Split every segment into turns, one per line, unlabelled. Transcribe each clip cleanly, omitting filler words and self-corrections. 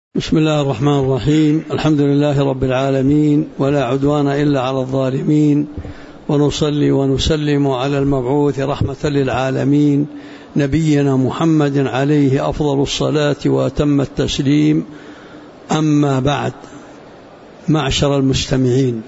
بسم الله الرحمن الرحيم. الحمد لله رب العالمين، ولا عدوان إلا على الظالمين، ونصلي ونسلم على المبعوث رحمة للعالمين نبينا محمد عليه أفضل الصلاة وأتم التسليم. أما بعد، معشر المستمعين،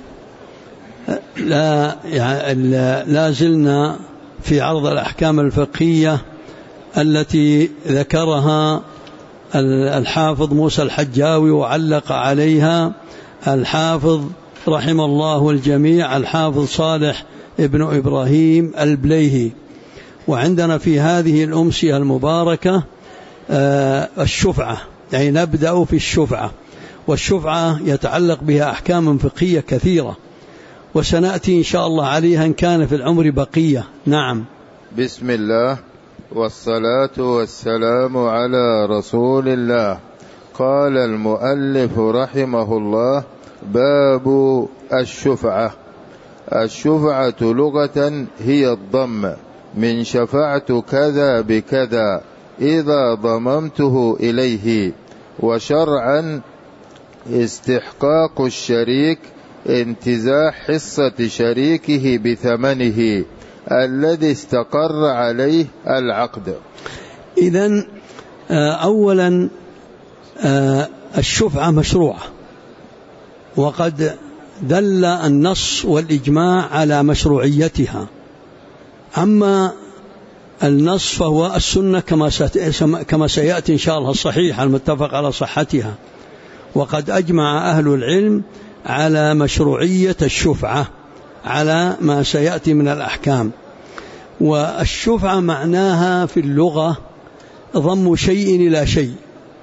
لا زلنا في عرض الأحكام الفقهية التي ذكرها الحافظ موسى الحجاوي وعلق عليها الحافظ رحم الله الجميع الحافظ صالح ابن إبراهيم البليهي. وعندنا في هذه الأمسية المباركة الشفعة، يعني نبدأ في الشفعة، والشفعة يتعلق بها أحكام فقهية كثيرة، وسنأتي إن شاء الله عليها إن كان في العمر بقية. نعم.
بسم الله والصلاة والسلام على رسول الله. قال المؤلف رحمه الله: باب الشفعة. الشفعة لغة هي الضم، من شفعت كذا بكذا إذا ضممته إليه، وشرعا استحقاق الشريك انتزاع حصة شريكه بثمنه الذي استقر عليه العقد.
إذن أولا الشفعة مشروعة، وقد دل النص والإجماع على مشروعيتها. أما النص فهو السنة كما سيأتي إن شاء الله الصحيحة المتفق على صحتها. وقد أجمع أهل العلم على مشروعية الشفعة على ما سيأتي من الأحكام. والشفعة معناها في اللغة ضم شيء إلى شيء،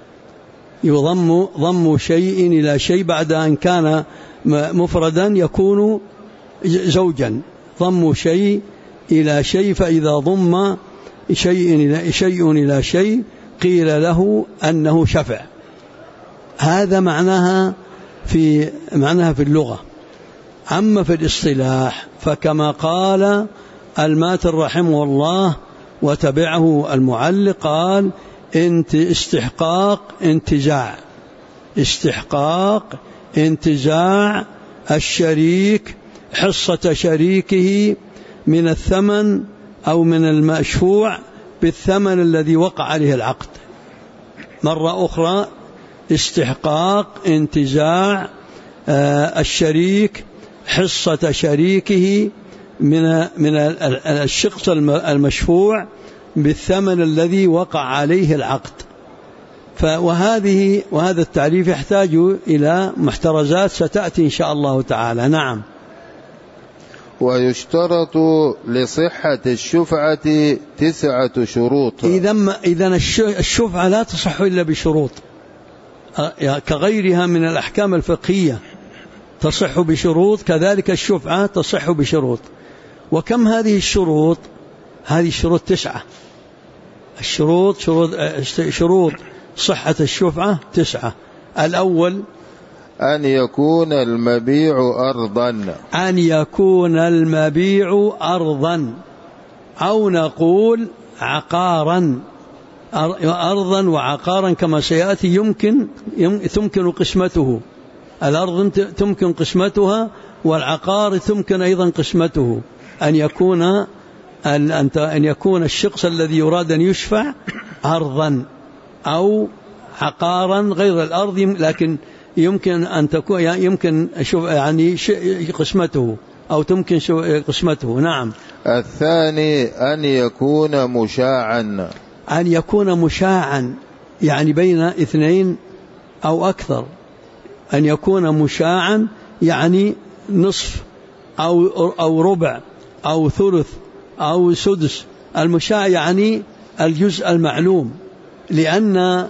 ضم شيء إلى شيء بعد أن كان مفردا يكون زوجا. ضم شيء إلى شيء، فإذا ضم شيء إلى شيء قيل له أنه شفع. هذا معناها في اللغة. أما في الاصطلاح فكما قال الماتر رحمه الله وتبعه المعلق، قال استحقاق انتزاع الشريك حصة شريكه من الثمن أو من المشفوع بالثمن الذي وقع عليه العقد. مرة أخرى، استحقاق انتزاع الشريك حصة شريكه من الشخص المشفوع بالثمن الذي وقع عليه العقد. وهذا التعريف يحتاج إلى محترزات ستأتي إن شاء الله تعالى. نعم.
ويشترط لصحة الشفعة 9 شروط.
إذن الشفعة لا تصح إلا بشروط، كغيرها من الأحكام الفقهية تصح بشروط، كذلك الشفعة تصح بشروط. وكم هذه الشروط؟ هذه الشروط 9. شروط صحة الشفعة 9. الأول
أن يكون المبيع أرضا،
أو نقول عقارا. أرضا وعقارا كما سيأتي تمكن قسمته. الأرض تمكن قسمتها، والعقار تمكن أيضا قسمته. أن يكون الشخص الذي يراد أن يشفع أرضا أو عقارا غير الأرض، لكن يمكن أن تكون يعني قسمته أو تمكن قسمته. نعم.
الثاني أن يكون مشاعا،
يعني بين 2 أو أكثر. أن يكون مشاعا يعني نصف أو ربع أو ثلث أو سدس. المشاع يعني الجزء المعلوم، لأن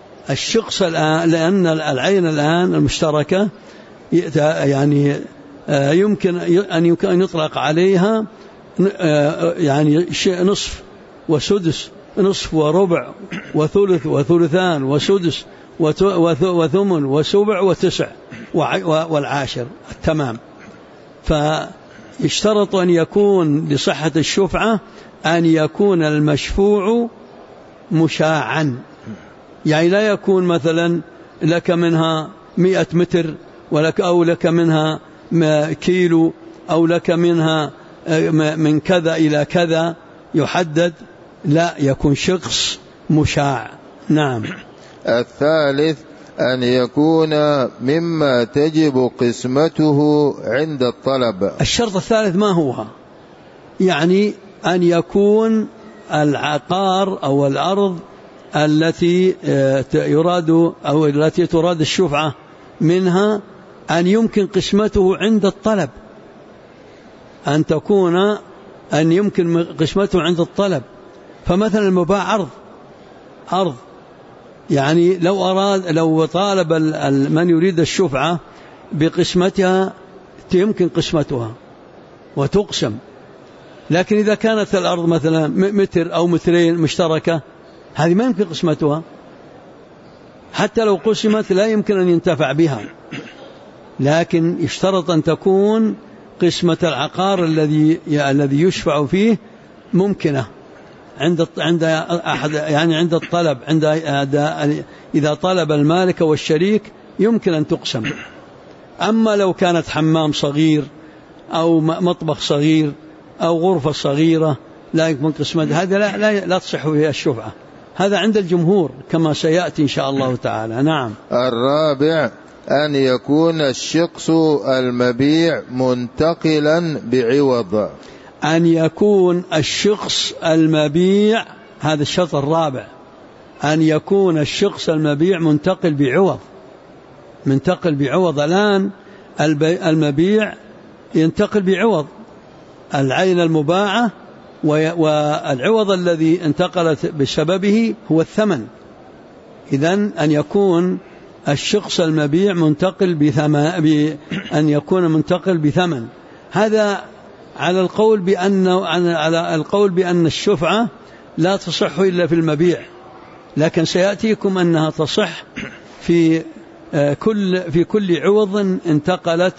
العين الآن المشتركة يعني يمكن أن يطلق عليها يعني نصف وسدس، نصف وربع وثلث وثلثان وسدس وثمن وسبع وتسع والعاشر التمام. فيشترط أن يكون لصحة الشفعة أن يكون المشفوع مشاعا، يعني لا يكون مثلا لك منها 100 متر، أو لك منها كيلو، أو لك منها من كذا إلى كذا يحدد، لا، يكون شخص مشاع. نعم.
الثالث أن يكون مما تجب قسمته عند الطلب.
الشرط الثالث ما هو؟ يعني أن يكون العقار أو الأرض التي يراد أو التي تراد الشفعة منها أن يمكن قسمته عند الطلب، أن يمكن قسمته عند الطلب. فمثلا المباع أرض، يعني لو طالب من يريد الشفعة بقسمتها يمكن قسمتها وتقسم. لكن إذا كانت الأرض مثلا متر أو مترين مشتركة، هذه ما يمكن قسمتها، حتى لو قسمت لا يمكن أن ينتفع بها. لكن يشترط أن تكون قسمة العقار الذي يشفع فيه ممكنة عند أحد، يعني عند الطلب، إذا طلب المالك والشريك يمكن أن تقسم. أما لو كانت حمام صغير أو مطبخ صغير أو غرفة صغيرة لا يمكن قسمتها، هذا لا تصح فيها الشفعة. هذا عند الجمهور كما سيأتي إن شاء الله تعالى. نعم.
الرابع أن يكون الشخص المبيع منتقلا بعوض.
أن يكون الشخص المبيع، هذا الشرط الرابع، أن يكون الشخص المبيع منتقل بعوض. الآن المبيع ينتقل بعوض العين المباعة، والعوض الذي انتقلت بسببه هو الثمن. إذن أن يكون الشخص المبيع أن يكون منتقل بثمن. هذا على القول بأن الشفعة لا تصح إلا في المبيع، لكن سيأتيكم أنها تصح في كل عوض انتقل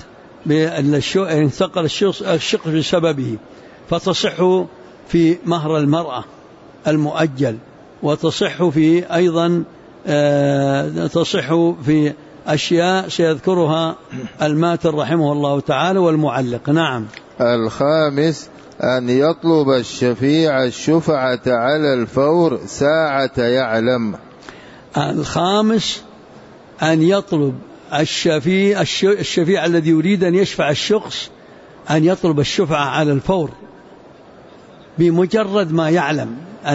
الشخص بسببه. فتصح في مهر المرأة المؤجل، وتصح في أيضا تصح في أشياء سيذكرها الماتر رحمه الله تعالى والمعلق. نعم.
الخامس أن يطلب الشفيع الشفعة على الفور ساعة يعلم.
الخامس أن يطلب الشفيع الذي يريد أن يشفع الشخص أن يطلب الشفعة على الفور، بمجرد ما يعلم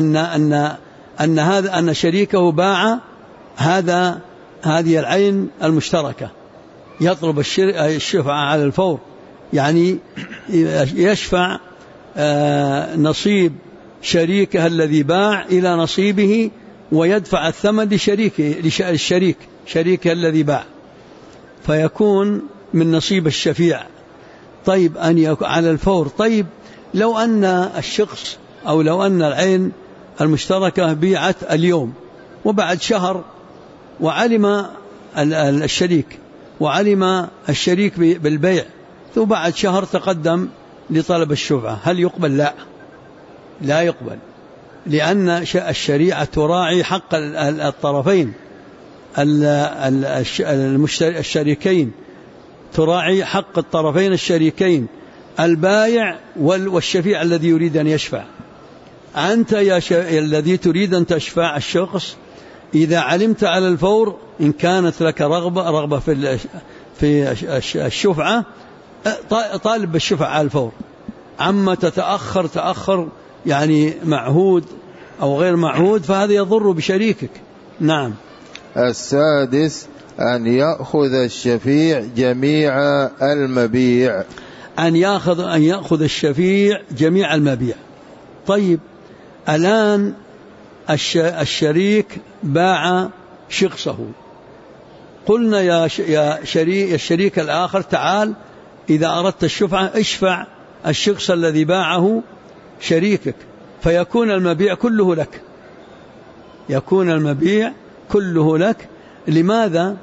أن شريكه باع هذه العين المشتركة، يطلب الشفعة على الفور، يعني يشفع نصيب شريكه الذي باع إلى نصيبه، ويدفع الثمن شريكه الذي باع، فيكون من نصيب الشفيع. طيب أن يكون على الفور. طيب لو أن الشخص أو لو أن العين المشتركة بيعت اليوم، وبعد شهر وعلم الشريك بالبيع، وبعد شهر تقدم لطلب الشفعة، هل يقبل؟ لا يقبل، لأن الشريعة تراعي حق الطرفين الشريكين، تراعي حق الطرفين الشريكين، البايع والشفيع الذي يريد أن يشفع. أنت الذي تريد أن تشفع الشخص، إذا علمت على الفور إن كانت لك رغبة في الشفعة، طالب بالشفعة على الفور. عما تأخر يعني معهود أو غير معهود، فهذا يضر بشريكك. نعم.
السادس أن يأخذ الشفيع جميع المبيع.
أن يأخذ الشفيع جميع المبيع. طيب الآن الشريك باع شخصه، قلنا يا الشريك الآخر تعال إذا أردت الشفعة اشفع الشخص الذي باعه شريكك، فيكون المبيع كله لك، يكون المبيع كله لك. لماذا؟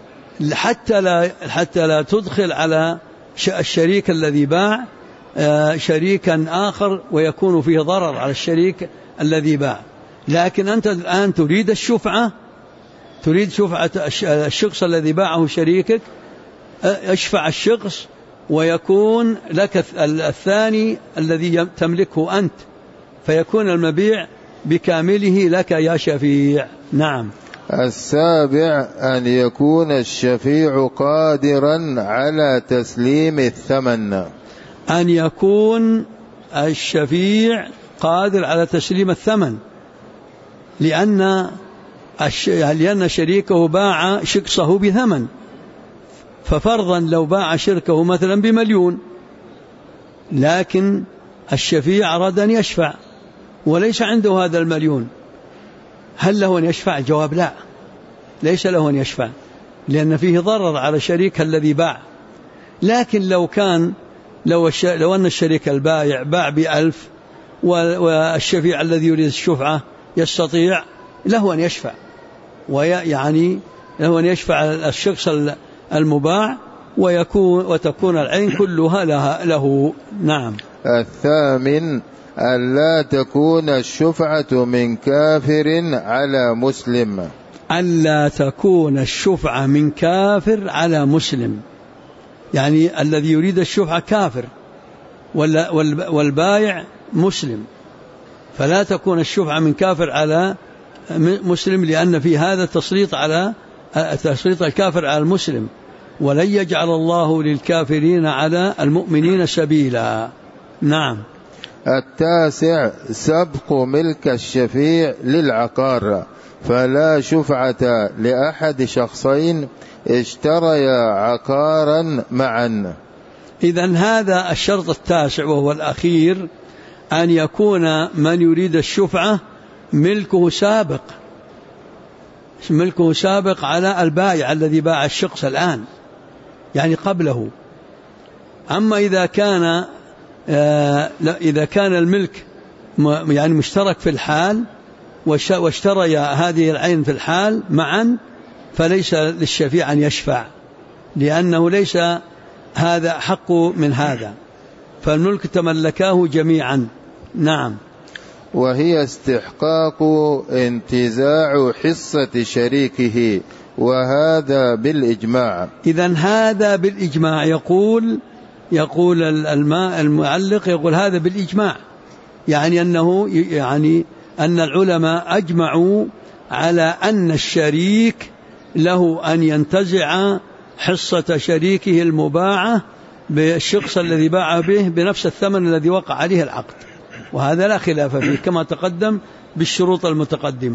حتى لا تدخل على الشريك الذي باع شريكا آخر ويكون فيه ضرر على الشريك الذي باع. لكن أنت الآن تريد الشفعة، تريد شفعة الشخص الذي باعه شريكك، اشفع الشخص ويكون لك الثاني الذي تملكه أنت، فيكون المبيع بكامله لك يا شفيع. نعم.
7 أن يكون الشفيع قادرا على تسليم الثمن.
أن يكون الشفيع قادر على تسليم الثمن، لأن شريكه باع شخصه بثمن، ففرضا لو باع شركه مثلا ب1,000,000، لكن الشفيع أراد أن يشفع وليس عنده هذا 1,000,000، هل له أن يشفع؟ الجواب لا، ليس له أن يشفع، لأن فيه ضرر على شريك الذي باع. لكن لو أن الشريك البائع باع ب1,000 والشفيع الذي يريد الشفعة يستطيع، له أن يشفع، ويعني له أن يشفع الشخص المباع وتكون العين كلها له. نعم.
8 أن لا تكون الشفعة من كافر على مسلم.
ألا تكون الشفعة من كافر على مسلم، يعني الذي يريد الشفعة كافر والبائع مسلم، فلا تكون الشفعة من كافر على مسلم، لأن في هذا تسليط الكافر على المسلم، ولن يجعل الله للكافرين على المؤمنين سبيلا. نعم.
9 سبق ملك الشفيع للعقار، فلا شفعة لأحد شخصين اشتريا عقارا معا.
إذن هذا الشرط 9 وهو الأخير، أن يكون من يريد الشفعة ملكه سابق على البائع الذي باع الشخص الآن، يعني قبله. أما إذا كان الملك يعني مشترك في الحال واشتري هذه العين في الحال معا، فليس للشفيع أن يشفع، لأنه ليس هذا حق من هذا، فالملك تملكاه جميعا. نعم.
وهي استحقاق انتزاع حصة شريكه، وهذا بالإجماع.
إذن هذا بالإجماع، يقول المعلق يقول هذا بالإجماع، يعني أن العلماء أجمعوا على أن الشريك له أن ينتزع حصة شريكه المباعة بالشخص الذي باع به بنفس الثمن الذي وقع عليه العقد، وهذا لا خلاف فيه كما تقدم بالشروط المتقدمة.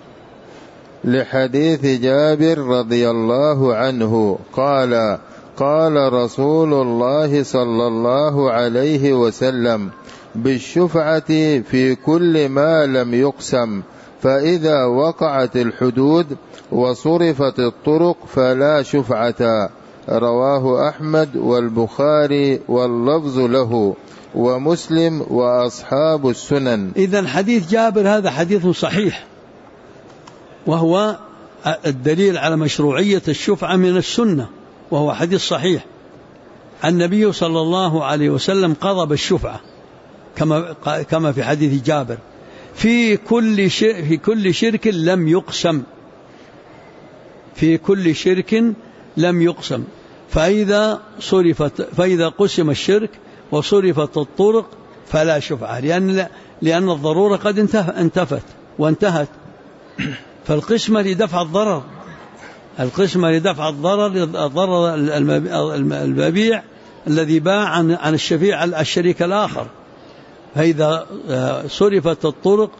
لحديث جابر رضي الله عنه قال: قال رسول الله صلى الله عليه وسلم: بالشفعة في كل ما لم يقسم، فإذا وقعت الحدود وصرفت الطرق فلا شفعة. رواه أحمد والبخاري واللفظ له ومسلم وأصحاب السنن.
إذن حديث جابر هذا حديث صحيح، وهو الدليل على مشروعية الشفعة من السنة، وهو حديث صحيح. النبي صلى الله عليه وسلم قضى بالشفعة كما في حديث جابر في كل شرك لم يقسم، في كل شرك لم يقسم، فإذا قسم الشرك وصرفت الطرق فلا شفعة، لأن الضرورة قد انتفت وانتهت، فالقسمة لدفع الضرر، ضرر المبيع الذي باع عن الشفيع الشريك الآخر. فإذا صرفت الطرق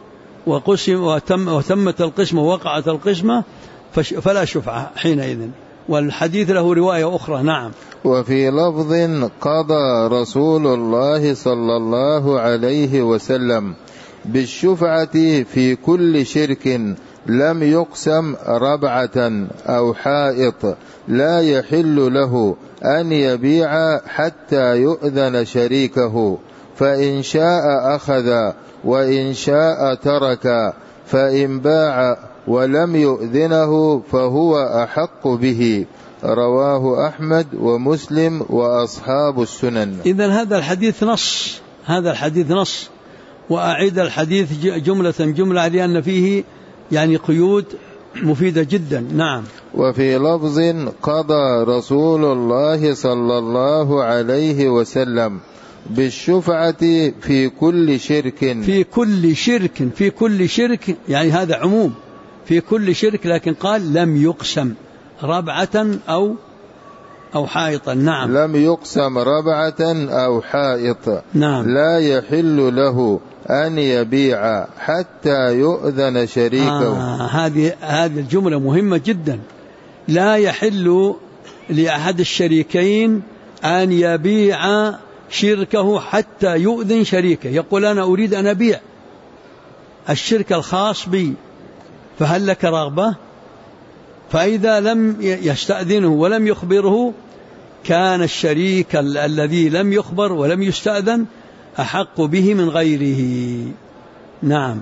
وتمت القسمة ووقعت القسمة فلا شفعة حينئذ. والحديث له رواية أخرى. نعم.
وفي لفظ: قضى رسول الله صلى الله عليه وسلم بالشفعة في كل شرك لم يقسم ربعة أو حائط، لا يحل له أن يبيع حتى يؤذن شريكه، فإن شاء أخذ وإن شاء ترك، فإن باع ولم يؤذنه فهو أحق به. رواه أحمد ومسلم وأصحاب السنن.
إذن هذا الحديث نص، وأعيد الحديث جملة لأن فيه يعني قيود مفيدة جدا. نعم.
وفي لفظ قضى رسول الله صلى الله عليه وسلم بالشفعة في كل شرك.
في كل شرك يعني هذا عموم في كل شرك، لكن قال لم يقسم ربعة أو حائطا. نعم.
لم يقسم ربعة أو حائط.
نعم.
لا يحل له أن يبيع حتى يؤذن شريكه.
هذه الجملة مهمة جدا. لا يحل لأحد الشريكين أن يبيع شركه حتى يؤذن شريكه. يقول أنا أريد أن أبيع الشرك الخاص بي، فهل لك رغبة؟ فإذا لم يستأذنه ولم يخبره كان الشريك الذي لم يخبر ولم يستأذن أحق به من غيره. نعم.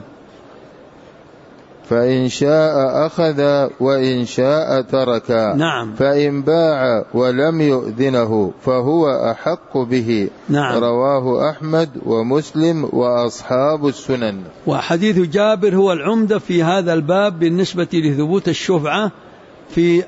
فإن شاء أخذ وإن شاء ترك.
نعم.
فإن باع ولم يؤذنه فهو أحق به.
نعم.
رواه أحمد ومسلم وأصحاب السنن.
وحديث جابر هو العمدة في هذا الباب بالنسبة لثبوت الشفعة في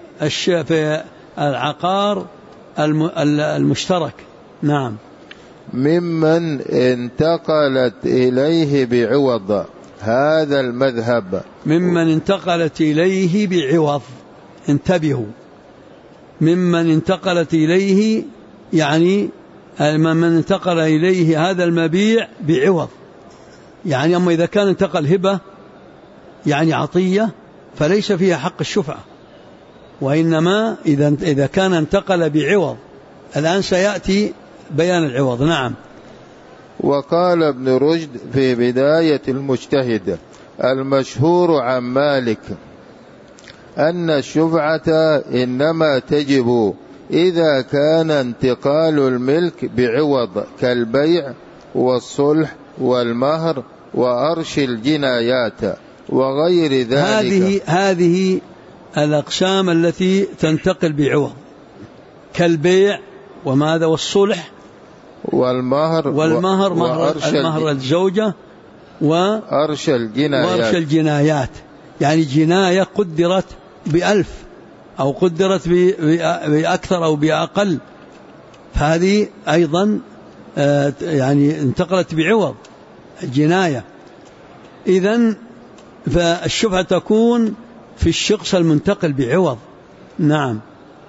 العقار المشترك. نعم.
ممن انتقلت إليه بعوض. هذا المذهب
ممن انتقلت إليه بعوض. انتبهوا، ممن انتقلت إليه يعني من انتقل إليه هذا المبيع بعوض، يعني أما إذا كان انتقل هبة يعني عطية فليس فيها حق الشفعة، وإنما إذا كان انتقل بعوض. الآن سيأتي بيان العوض. نعم.
وقال ابن رشد في بداية المجتهد المشهور عن مالك أن الشفعة إنما تجب إذا كان انتقال الملك بعوض كالبيع والصلح والمهر وأرش الجنايات وغير ذلك.
هذه الأقسام التي تنتقل بعوض كالبيع وماذا والصلح والمهر مهر الزوجة وأرش الجنايات. يعني جناية قدرت ب1000 أو قدرت بأكثر أو بأقل، فهذه أيضا يعني انتقلت بعوض الجناية. إذن فالشفعة تكون في الشخص المنتقل بعوض. نعم.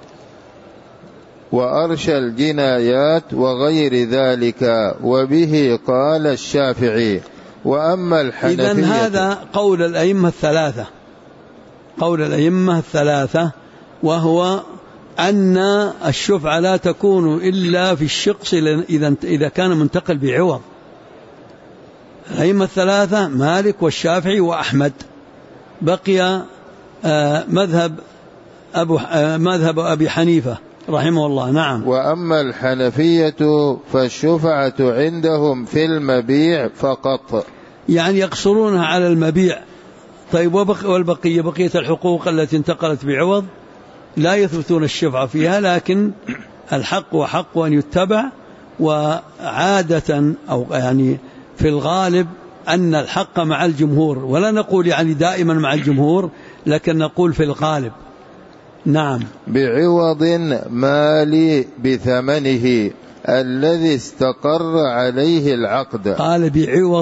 وأرش الجنايات وغير ذلك، وبه قال الشافعي. وأما الحنفية،
إذن هذا قول الأئمة الثلاثة، وهو أن الشفعة لا تكون إلا في الشخص إذا كان منتقل بعوض. الأئمة الثلاثة مالك والشافعي وأحمد. بقي مذهب أبي حنيفة رحمه الله. نعم.
وأما الحنفية فالشفعة عندهم في المبيع فقط،
يعني يقصرونها على المبيع. طيب والبقية بقية الحقوق التي انتقلت بعوض لا يثبتون الشفعة فيها، لكن الحق وحق أن يتبع. وعادة أو يعني في الغالب أن الحق مع الجمهور، ولا نقول يعني دائما مع الجمهور، لكن نقول في الغالب. نعم.
بعوض مالي بثمنه الذي استقر عليه العقد.
قال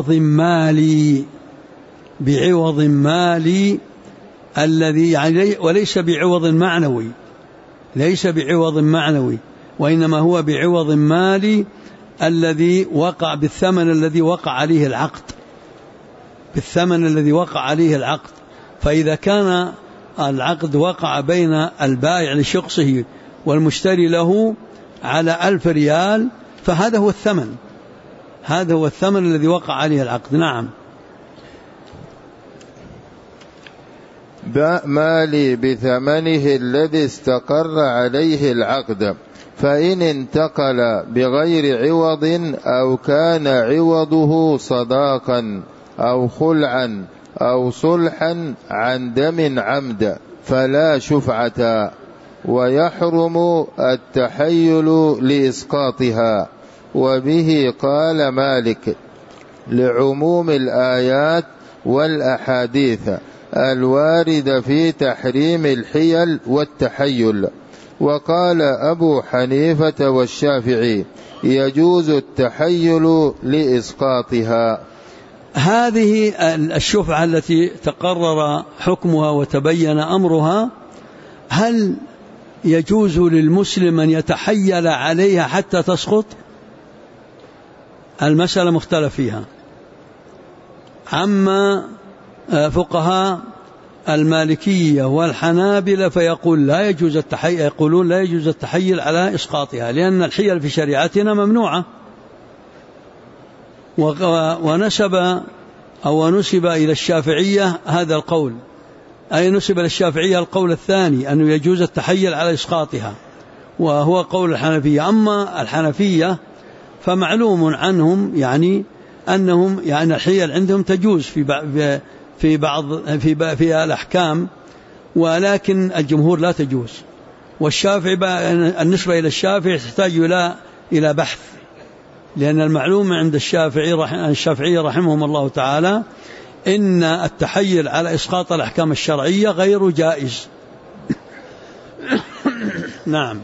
بعوض مالي الذي يعني وليس بعوض معنوي، وإنما هو بعوض مالي الذي وقع بالثمن الذي وقع عليه العقد. فإذا كان العقد وقع بين البائع لشخصه والمشتري له على 1000 ريال، فهذا هو الثمن الذي وقع عليه العقد. نعم.
مالي بثمنه الذي استقر عليه العقد، فإن انتقل بغير عوض أو كان عوضه صداقا أو خلعا أو صلحا عن دم عمد فلا شفعة، ويحرم التحيل لإسقاطها. وبه قال مالك لعموم الآيات والأحاديث الوارد في تحريم الحيل والتحيل. وقال أبو حنيفة والشافعي يجوز التحيل لإسقاطها.
هذه الشفعة التي تقرر حكمها وتبين أمرها، هل يجوز للمسلم أن يتحيل عليها حتى تسقط؟ المسألة مختلف فيها. أما فقهاء المالكية والحنابلة فيقولون لا يجوز التحيل على إسقاطها، لأن الحيل في شريعتنا ممنوعة. ونسب إلى الشافعية هذا القول، أي نسب إلى الشافعية القول الثاني أنه يجوز التحيل على إسقاطها، وهو قول الحنفية. أما الحنفية فمعلوم عنهم أنهم الحيل عندهم تجوز في بعض الأحكام، ولكن الجمهور لا تجوز. والشافعي النسبة إلى الشافعي تحتاج إلى بحث، لأن المعلوم عند الشافعي رحمهم الله تعالى إن التحيل على إسقاط الأحكام الشرعية غير جائز. نعم.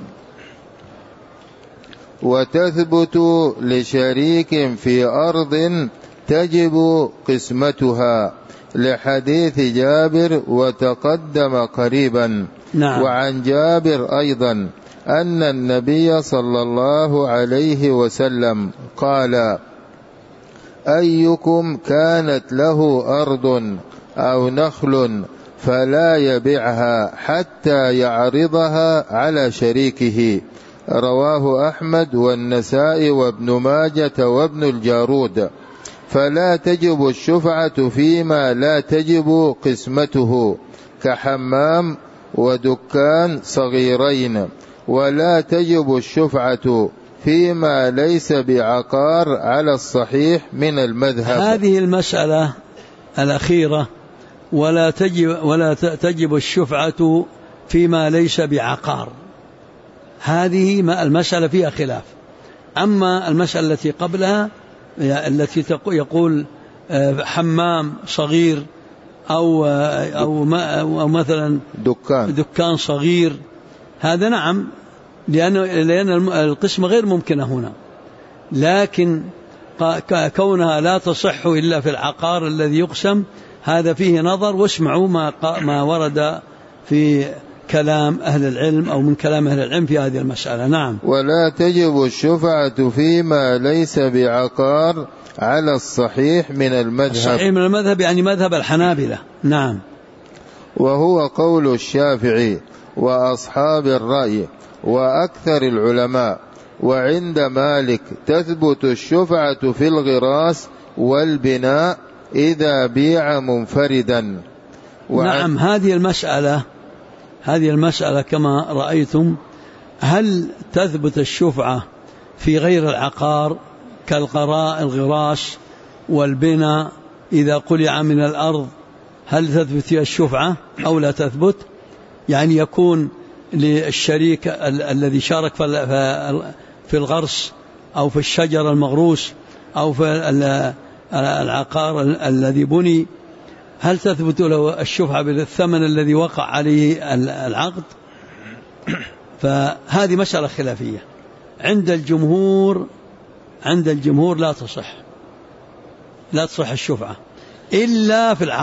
وتثبت لشريك في أرض تجب قسمتها، لحديث جابر وتقدم قريبا.
نعم.
وعن جابر أيضا أن النبي صلى الله عليه وسلم قال: أيكم كانت له أرض أو نخل فلا يبيعها حتى يعرضها على شريكه. رواه أحمد والنسائي وابن ماجة وابن الجارود. فلا تجب الشفعة فيما لا تجب قسمته، كحمام ودكان صغيرين. ولا تجب الشفعة فيما ليس بعقار على الصحيح من المذهب.
هذه المسألة الأخيرة، ولا تجب الشفعة فيما ليس بعقار، هذه المسألة فيها خلاف. أما المسألة التي قبلها التي يقول حمام صغير أو مثلا دكان صغير، هذا نعم، لأن القسمة غير ممكنة هنا. لكن كونها لا تصح إلا في العقار الذي يقسم، هذا فيه نظر. واسمعوا ما ورد في كلام أهل العلم أو من كلام أهل العلم في هذه المسألة. نعم.
ولا تجب الشفعة فيما ليس بعقار على الصحيح من المذهب.
الصحيح من المذهب يعني مذهب الحنابلة. نعم.
وهو قول الشافعي وأصحاب الرأي وأكثر العلماء. وعند مالك تثبت الشفعة في الغراس والبناء إذا بيع منفردا.
نعم. هذه المسألة كما رأيتم، هل تثبت الشفعة في غير العقار كالغراس والبناء إذا قلع من الأرض؟ هل تثبت فيها الشفعة أو لا تثبت؟ يعني يكون للشريك الذي شارك في الغرس أو في الشجر المغروس أو في العقار الذي بني، هل تثبت له الشفعة بالثمن الذي وقع عليه العقد؟ فهذه مسألة خلافية. عند الجمهور لا تصح الشفعة إلا في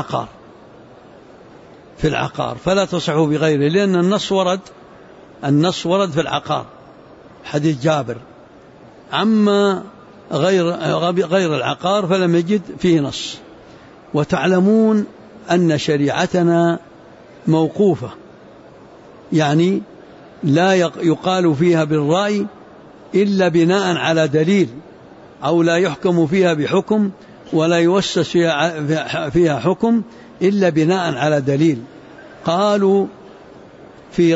العقار، فلا تصح بغيره، لأن النص ورد في العقار، حديث جابر. أما غير العقار فلم يجد فيه نص. وتعلمون أن شريعتنا موقوفة، يعني لا يقال فيها بالرأي إلا بناء على دليل، أو لا يحكم فيها بحكم ولا يوسس فيها حكم إلا بناء على دليل. قالوا في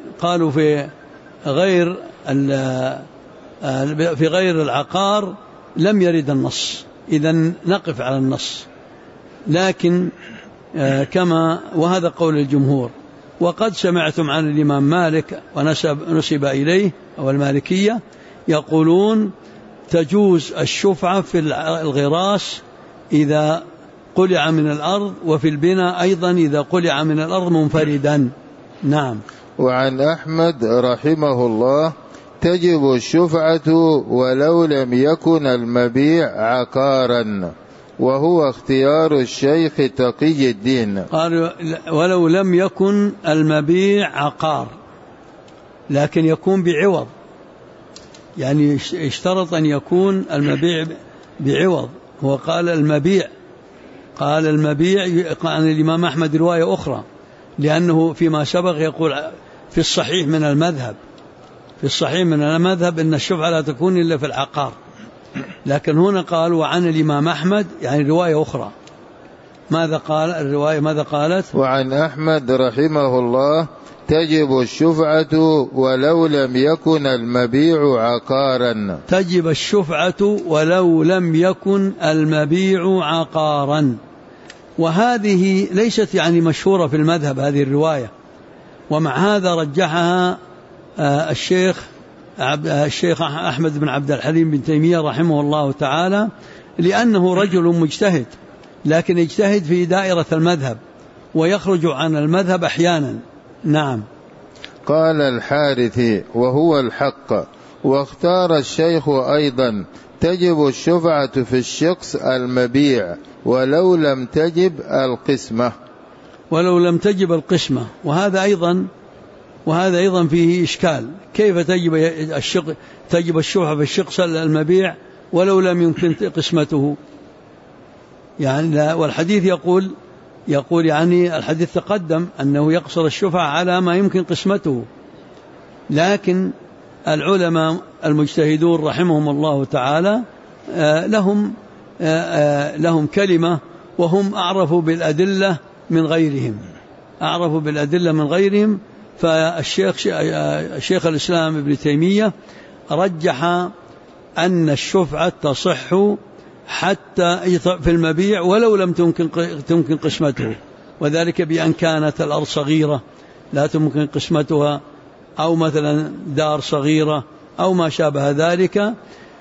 غير العقار لم يرد النص، إذن نقف على النص. لكن وهذا قول الجمهور. وقد سمعتم عن الإمام مالك ونسب إليه أو المالكية يقولون تجوز الشفعة في الغراس إذا قلع من الأرض، وفي البناء أيضا إذا قلع من الأرض منفردا. نعم.
وعن أحمد رحمه الله: تجب الشفعة ولو لم يكن المبيع عقارا، وهو اختيار الشيخ تقي الدين.
قال ولو لم يكن المبيع عقار لكن يكون بعوض، يعني اشترط أن يكون المبيع بعوض. هو قال المبيع، قال عن الإمام أحمد رواية أخرى، لأنه فيما سبق يقول في الصحيح من المذهب إن الشفعة لا تكون إلا في العقار، لكن هنا قال وعن الإمام أحمد، يعني رواية أخرى. ماذا قال الرواية؟ ماذا قالت؟
وعن أحمد رحمه الله: تجب الشفعة ولو لم يكن المبيع عقارا.
تجب الشفعة ولو لم يكن المبيع عقارا. وهذه ليست يعني مشهورة في المذهب هذه الرواية، ومع هذا رجحها الشيخ أحمد بن عبد الحليم بن تيمية رحمه الله تعالى، لأنه رجل مجتهد، لكن يجتهد في دائرة المذهب ويخرج عن المذهب أحيانا. نعم.
قال الحارثي: وهو الحق. واختار الشيخ أيضا: تجب الشفعة في الشخص المبيع ولو لم تجب القسمة. وهذا أيضا فيه إشكال، كيف تجب الشفعة في الشخص المبيع ولو لم يمكن قسمته؟ يعني والحديث يقول يعني الحديث تقدم أنه يقصر الشفعة على ما يمكن قسمته، لكن العلماء المجتهدون رحمهم الله تعالى لهم كلمة، وهم أعرفوا بالأدلة من غيرهم. فالشيخ الإسلام ابن تيمية رجح أن الشفعة تصح حتى في المبيع ولو لم تمكن قسمته، وذلك بأن كانت الأرض صغيرة لا تمكن قسمتها، أو مثلا دار صغيرة أو ما شابه ذلك،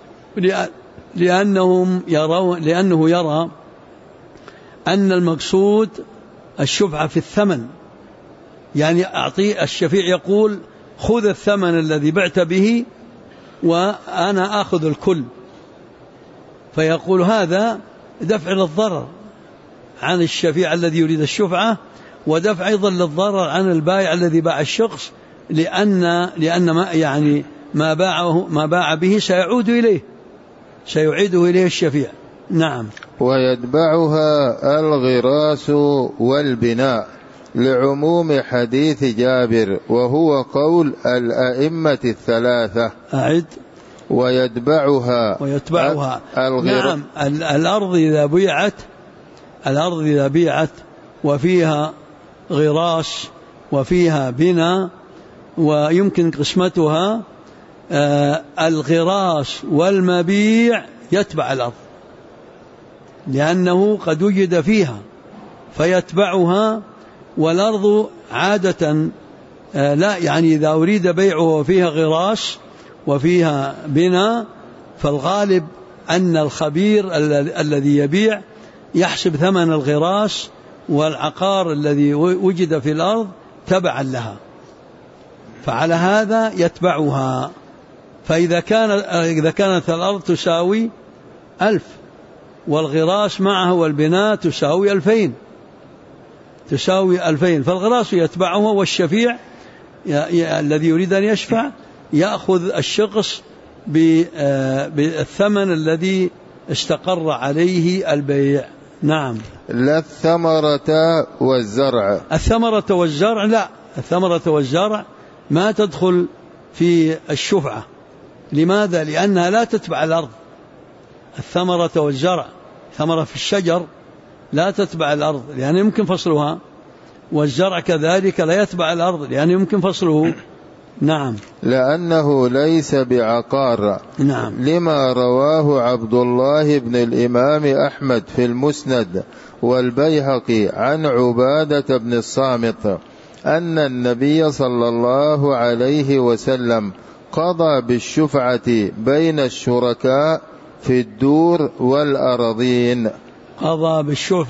لأنه يرى أن المقصود الشفعة في الثمن، يعني الشفيع يقول خذ الثمن الذي بعت به وأنا آخذ الكل، فيقول هذا دفع للضرر عن الشفيع الذي يريد الشفعة، ودفع أيضا للضرر عن البائع الذي باع الشخص، لأن ما باع به سيعيده إليه الشفيع. نعم. ويتبعها الغراس والبناء لعموم حديث جابر، وهو قول الأئمة الثلاثة.
أعد. ويتبعها نعم. الأرض إذا بيعت وفيها غراس وفيها بناء ويمكن قسمتها، الغراس والمبيع يتبع الأرض، لأنه قد وجد فيها فيتبعها. والأرض عادة لا، يعني إذا أريد بيعه وفيها غراس وفيها بناء، فالغالب أن الخبير الذي يبيع يحسب ثمن الغراس والعقار الذي وجد في الأرض تبعا لها، فعلى هذا يتبعها. فإذا كانت الأرض تساوي 1000 والغراس معه والبناء تساوي 2000، فالغراس يتبعها، والشفيع الذي يريد أن يشفع يأخذ الشخص بالثمن الذي استقر عليه البيع. نعم.
لا الثمرة والزرع
لا، الثمرة والزرع ما تدخل في الشفعة. لماذا؟ لأنها لا تتبع الأرض. الثمرة والزرع، ثمرة في الشجر لا تتبع الأرض لأن يمكن فصلها، والزرع كذلك لا يتبع الأرض لأن يمكن فصله. نعم.
لأنه ليس بعقار.
نعم.
لما رواه عبد الله بن الإمام أحمد في المسند والبيهقي عن عبادة بن الصامت أن النبي صلى الله عليه وسلم قضى بالشفعة بين الشركاء في الدور والأراضين.
قضى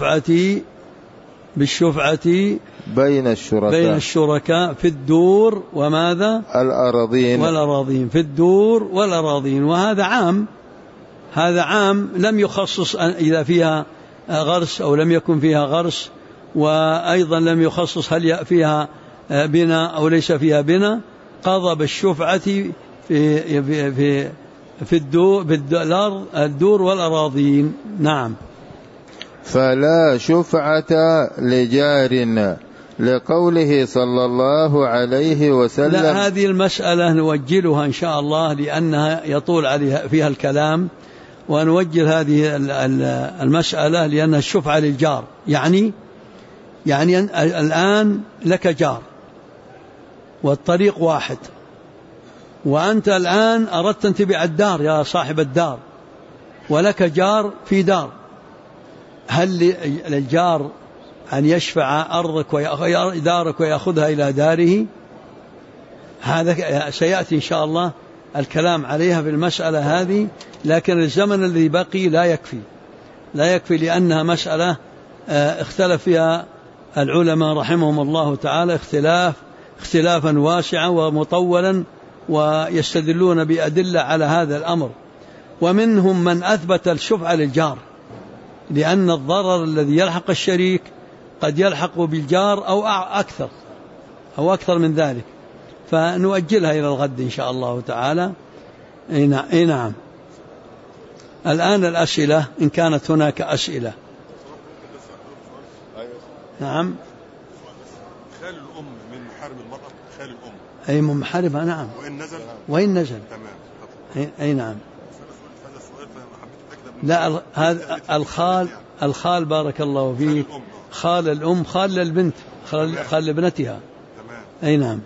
بالشفعة
بين
الشركاء في الدور وماذا والأراضين في الدور والأراضين. وهذا عام، هذا عام لم يخصص إذا فيها غرس أو لم يكن فيها غرس، وأيضا لم يخصص هل فيها بناء أو ليس فيها بناء. قضى بالشفعة في الدور والأراضين. نعم.
فلا شفعة لجار لقوله صلى الله عليه وسلم.
لا، هذه المسألة نوجلها إن شاء الله لأنها يطول عليها فيها الكلام، ونوجل هذه المسألة لأنها الشفعة للجار. يعني الآن لك جار والطريق واحد، وأنت الآن أردت أن تبيع الدار يا صاحب الدار، ولك جار في دار، هل للجار أن يشفع أرضك دارك ويأخذها إلى داره؟ هذا سيأتي إن شاء الله الكلام عليها في المسألة هذه، لكن الزمن الذي بقي لا يكفي لأنها مسألة اختلف فيها العلماء رحمهم الله تعالى اختلافا واسعا ومطولا، ويستدلون بأدلة على هذا الأمر. ومنهم من أثبت الشفعة للجار، لأن الضرر الذي يلحق الشريك قد يلحق بالجار أو أكثر من ذلك، فنؤجلها إلى الغد إن شاء الله تعالى. نعم. الآن الأسئلة إن كانت هناك أسئلة. نعم.
خال الأم من محارم المرأة، خال الأم
أي من محارمها. نعم. وإن نزل.
تمام.
أي نعم. لا، هذا الخال بارك الله فيك، خال الأم، خال للبنت، خال لابنتها.
تمام.
أي نعم.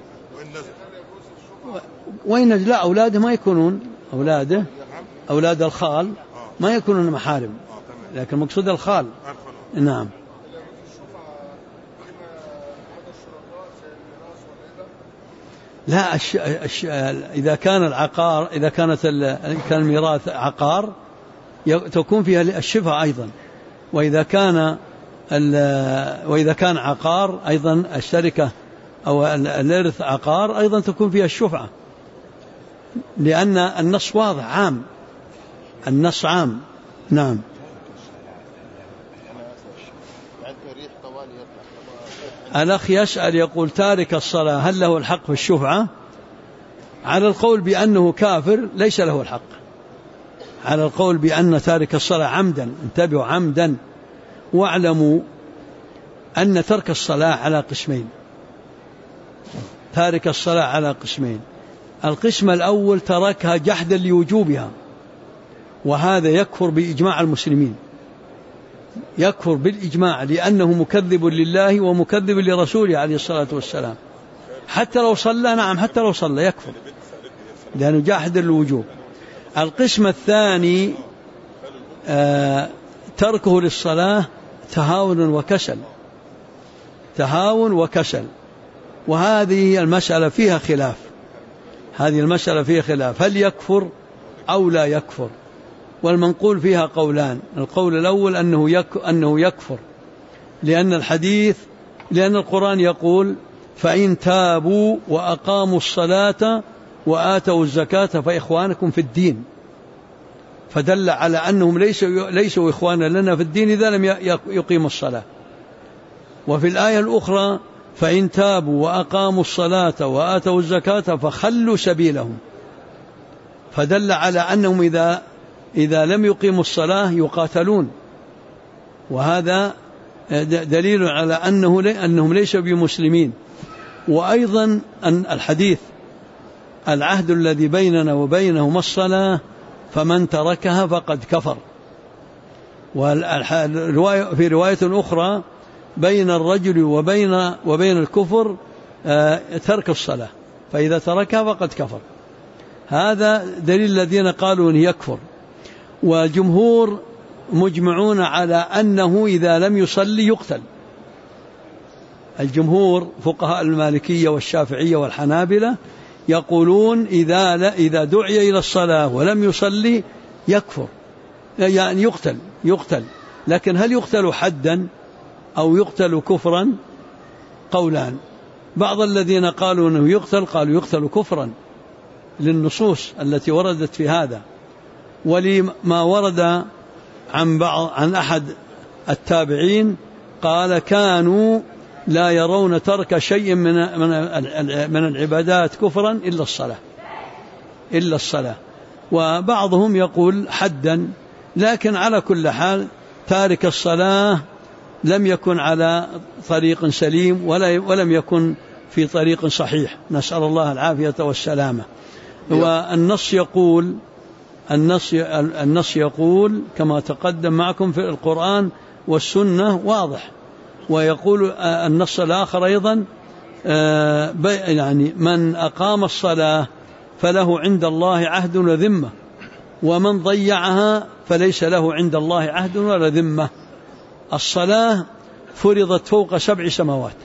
وإن نزل. لا، أولاده ما يكونون أولاد الخال ما يكونون محارم، لكن مقصود الخال. نعم. لا، إذا كان الميراث عقار تكون فيها الشفعة أيضا، وإذا كان عقار أيضا الشركة أو الإرث عقار أيضا تكون فيها الشفعة، لأن النص واضح عام، النص عام. نعم. الأخ يسأل يقول تارك الصلاة هل له الحق في الشفعة؟ على القول بأنه كافر ليس له الحق، على القول بأن تارك الصلاة عمدا، انتبهوا، عمدا. واعلموا أن ترك الصلاة على قسمين، تارك الصلاة على قسمين. القسم الأول تركها جحدا لوجوبها، وهذا يكفر بإجماع المسلمين، يكفر بالإجماع، لأنه مكذب لله ومكذب لرسوله عليه الصلاة والسلام، حتى لو صلى. نعم، حتى لو صلى يكفر لأنه جاحد للوجوب. القسم الثاني تركه للصلاة تهاون وكسل، وهذه المسألة فيها خلاف، هل يكفر أو لا يكفر؟ والمنقول فيها قولان. القول الأول أنه يكفر، لأن القرآن يقول فإن تابوا وأقاموا الصلاة وآتوا الزكاة فإخوانكم في الدين، فدل على أنهم ليسوا إخوانا لنا في الدين إذا لم يقيموا الصلاة. وفي الآية الأخرى فإن تابوا وأقاموا الصلاة وآتوا الزكاة فخلوا سبيلهم، فدل على أنهم إذا لم يقيموا الصلاة يقاتلون، وهذا دليل على أنهم ليسوا بمسلمين. وأيضا أن الحديث العهد الذي بيننا وبينهم الصلاة فمن تركها فقد كفر. وفي رواية أخرى بين الرجل وبين الكفر ترك الصلاة، فإذا تركها فقد كفر. هذا دليل الذين قالوا أن يكفر. والجمهور مجمعون على أنه إذا لم يصلي يقتل. الجمهور فقهاء المالكية والشافعية والحنابلة يقولون إذا دعي إلى الصلاة ولم يصلي يكفر، يعني يقتل. لكن هل يقتل حدا أو يقتل كفرا؟ قولان. بعض الذين قالوا أنه يقتل قالوا يقتل كفرا للنصوص التي وردت في هذا، ولما ورد عن أحد التابعين قال كانوا لا يرون ترك شيء من العبادات كفرا إلا الصلاة. وبعضهم يقول حدا، لكن على كل حال تارك الصلاة لم يكن على طريق سليم ولم يكن في طريق صحيح، نسأل الله العافية والسلامة. والنص يقول كما تقدم معكم في القرآن والسنة واضح. ويقول النص الآخر أيضا يعني من أقام الصلاة فله عند الله عهد وذمة، ومن ضيعها فليس له عند الله عهد ولا ذمة. الصلاة فرضت فوق 7 سماوات.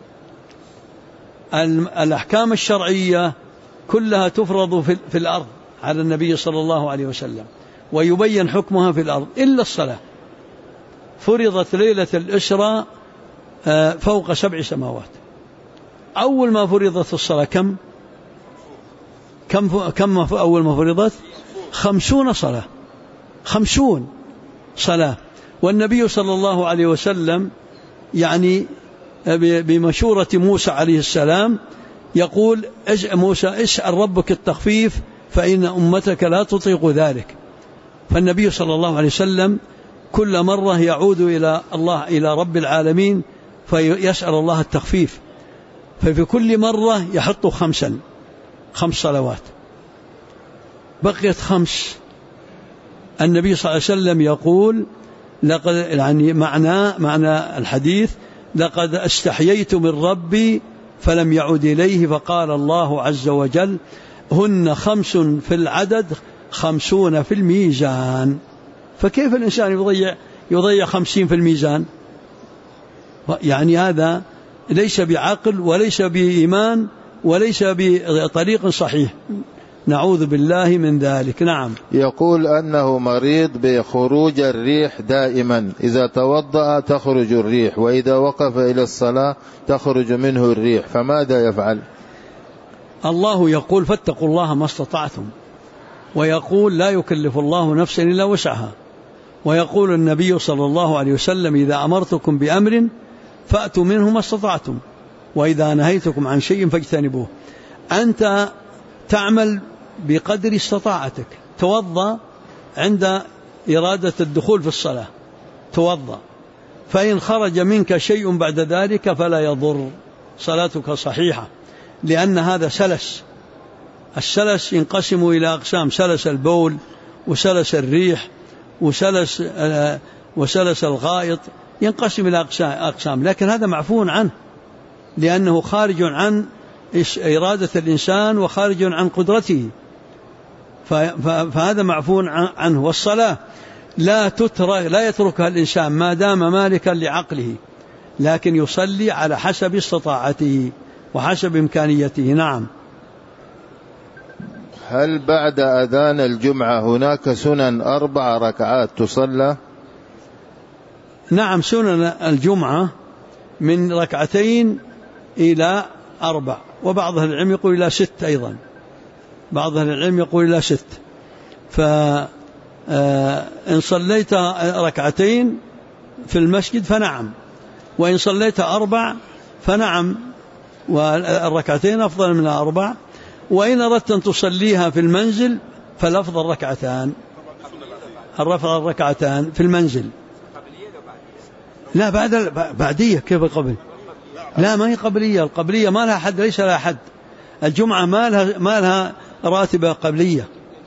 الأحكام الشرعية كلها تفرض في الأرض على النبي صلى الله عليه وسلم، ويبين حكمها في الأرض إلا الصلاة. فرضت ليلة الإسراء فوق 7 سماوات. أول ما فرضت الصلاة كم أول ما فرضت 50 صلاة، 50 صلاة. والنبي صلى الله عليه وسلم يعني بمشورة موسى عليه السلام يقول موسى اسأل ربك التخفيف فإن أمتك لا تطيق ذلك. فالنبي صلى الله عليه وسلم كل مرة يعود إلى رب العالمين فيسأل الله التخفيف، ففي كل مرة يحط 5 صلوات، بقيت 5. النبي صلى الله عليه وسلم يقول لقد يعني معنى الحديث لقد استحييت من ربي فلم يعد إليه، فقال الله عز وجل هن 5 في العدد 50 في الميزان. فكيف الإنسان يضيع 50 في الميزان؟ يعني هذا ليس بعقل وليس بإيمان وليس بطريق صحيح، نعوذ بالله من ذلك. نعم.
يقول أنه مريض بخروج الريح دائما، إذا توضأ تخرج الريح، وإذا وقف إلى الصلاة تخرج منه الريح، فماذا يفعل؟
الله يقول فاتقوا الله ما استطعتم، ويقول لا يكلف الله نفسا إلا وسعها، ويقول النبي صلى الله عليه وسلم إذا أمرتكم بأمر فأتوا منه ما استطعتم، وإذا نهيتكم عن شيء فاجتنبوه. أنت تعمل بقدر استطاعتك. توضأ عند إرادة الدخول في الصلاة، توضأ، فإن خرج منك شيء بعد ذلك فلا يضر، صلاتك صحيحة، لأن هذا سلس. السلس ينقسم إلى أقسام: سلس البول، وسلس الريح، وسلس الغائط، ينقسم إلى أقسام، لكن هذا معفو عنه لأنه خارج عن إرادة الإنسان وخارج عن قدرته، فهذا معفو عنه. والصلاة لا يتركها الإنسان ما دام مالكا لعقله، لكن يصلي على حسب استطاعته وحسب إمكانيته. نعم.
هل بعد أذان الجمعة هناك سنن 4 ركعات تصلى؟
نعم، سنن الجمعة من 2 إلى 4، وبعض أهل العلم يقول إلى 6 أيضا، بعض أهل العلم يقول إلى 6. فإن صليت 2 في المسجد فنعم، وإن صليت 4 فنعم، والركعتين أفضل من 4. وإن أردت أن تصليها في المنزل فالأفضل 2 الركعتان في المنزل. لا بعدية. كيف القبل؟ لا، ما هي قبلية. القبلية ما لها حد، ليس لها حد. الجمعة ما لها راتبة قبلية،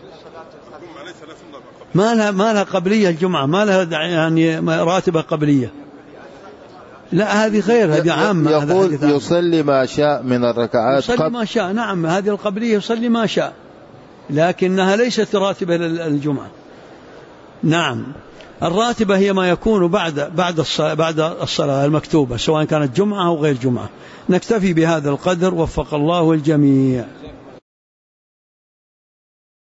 ما لها قبلية. الجمعة ما لها يعني راتبة قبلية. لا، هذه غير، هذه عامة.
يقول يصلي ما شاء من الركعات،
يصلي ما شاء. نعم، هذه القبلية يصلي ما شاء، لكنها ليست راتبة نعم. الراتبة هي ما يكون بعد الصلاة المكتوبة، سواء كانت جمعة أو غير جمعة. نكتفي بهذا القدر، وفق الله الجميع.